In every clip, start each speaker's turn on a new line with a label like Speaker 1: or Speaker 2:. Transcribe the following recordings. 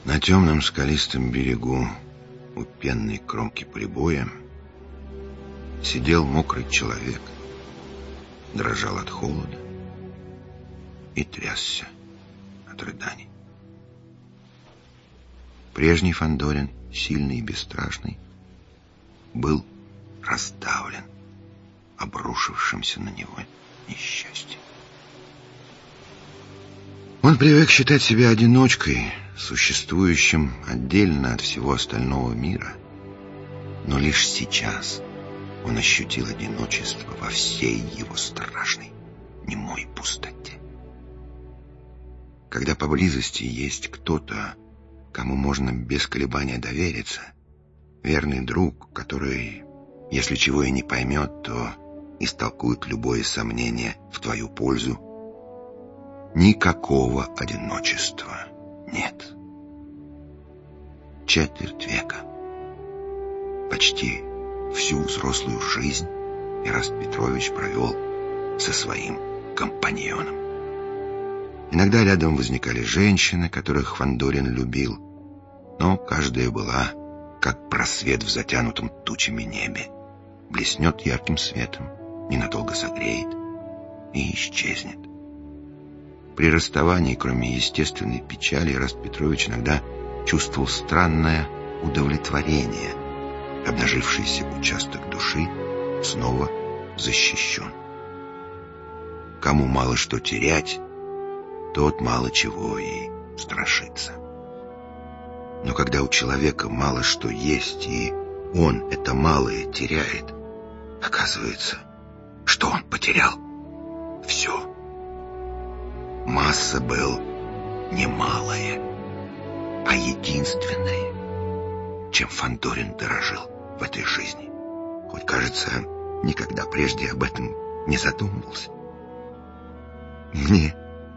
Speaker 1: На темном скалистом берегу у пенной кромки прибоя сидел мокрый человек, дрожал от холода и трясся от рыданий. Прежний Фандорин, сильный и бесстрашный, был раздавлен обрушившимся на него несчастьем. Он привык считать себя одиночкой, существующим отдельно от всего остального мира. Но лишь сейчас он ощутил одиночество во всей его страшной, немой пустоте. Когда поблизости есть кто-то, кому можно без колебания довериться, верный друг, который, если чего и не поймет, то истолкует любое сомнение в твою пользу, никакого одиночества нет. Четверть века, почти всю взрослую жизнь Эраст Петрович провел со своим компаньоном. Иногда рядом возникали женщины, которых Фандорин любил, но каждая была как просвет в затянутом тучами небе, блеснет ярким светом, ненадолго согреет и исчезнет. При расставании, кроме естественной печали, Эраст Петрович иногда чувствовал странное удовлетворение. Обнажившийся участок души снова защищен. Кому мало что терять, тот мало чего и страшится. Но когда у человека мало что есть, и он это малое теряет, оказывается, что он потерял все. Масса был не малая, а единственное, чем Фандорин дорожил в этой жизни. Хоть, кажется, никогда прежде об этом не задумывался. Мне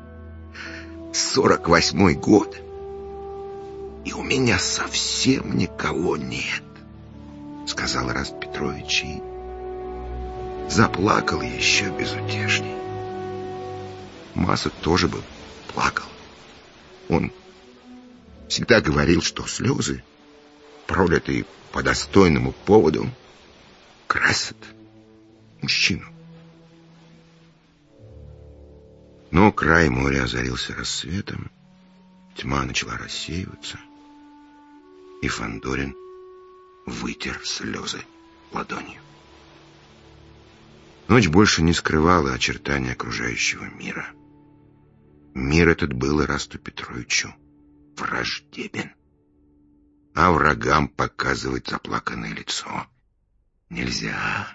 Speaker 1: 48-й год, и у меня совсем никого нет, сказал Эраст Петрович и заплакал еще безутешней. Маса тоже бы плакал. Он всегда говорил, что слезы, пролитые по достойному поводу, красят мужчину. Но край моря озарился рассветом, тьма начала рассеиваться, и Фандорин вытер слезы ладонью. Ночь больше не скрывала очертания окружающего мира. Мир этот был Эрасту Петровичу враждебен. А врагам показывать заплаканное лицо нельзя.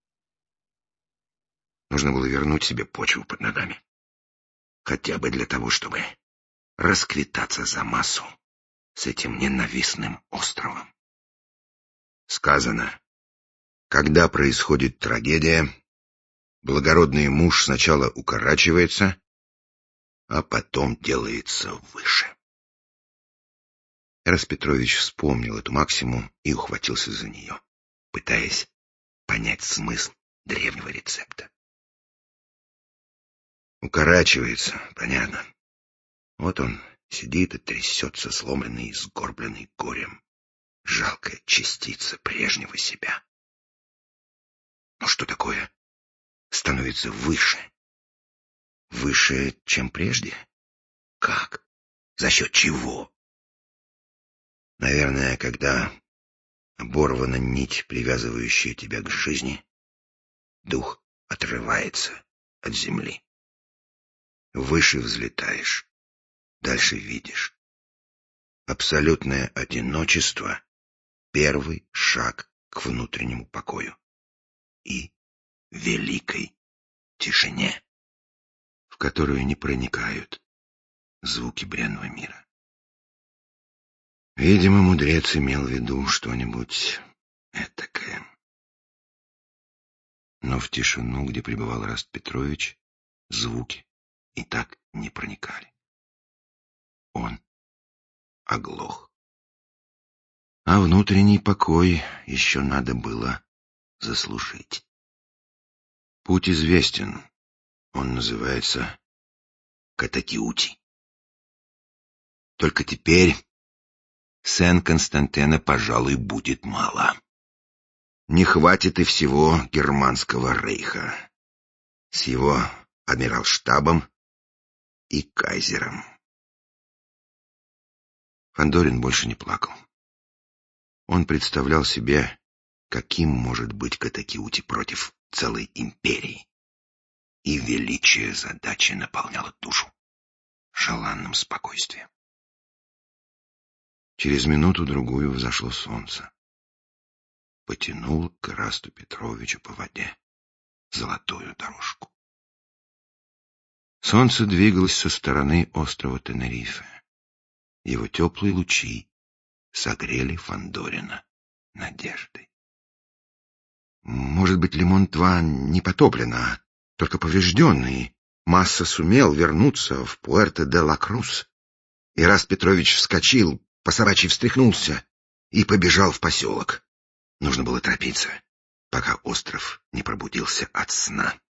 Speaker 1: Нужно было вернуть себе почву под ногами. Хотя бы для того, чтобы расквитаться за массу с этим ненавистным островом. Сказано, когда происходит трагедия, благородный муж сначала укорачивается, а потом делается выше. Эраст Петрович вспомнил эту максиму и ухватился за нее, пытаясь понять смысл древнего рецепта. Укорачивается, понятно. Вот он сидит и трясется, сломленный и сгорбленный горем. Жалкая частица прежнего себя. Но что такое становится выше? Выше, чем прежде? Как? За счет чего? Наверное, когда оборвана нить, привязывающая тебя к жизни, дух отрывается от земли. Выше взлетаешь, дальше видишь. Абсолютное одиночество — первый шаг к внутреннему покою и великой тишине, в которую не проникают звуки бренного мира. Видимо, мудрец имел в виду что-нибудь этакое. Но в тишину, где пребывал Эраст Петрович, звуки и так не проникали. Он оглох. А внутренний покой еще надо было заслужить. Путь известен. Он называется Катакиути. Только теперь Сен-Константена, пожалуй, будет мало. Не хватит и всего германского рейха с его адмиралштабом и кайзером. Фандорин больше не плакал. Он представлял себе, каким может быть Катакиути против целой империи. И величие задачи наполняло душу желанным спокойствием. Через минуту-другую взошло солнце. Потянуло к Ирасту Петровичу по воде золотую дорожку. Солнце двигалось со стороны острова Тенерифе. Его теплые лучи согрели Фандорина надеждой. Может быть, Лимон-2 не потоплен, а только поврежден, и Масса сумел вернуться в Пуэрто-де-ла-Крус. Ираст Петрович вскочил, по-собачьи встряхнулся и побежал в поселок. Нужно было торопиться, пока остров не пробудился от сна.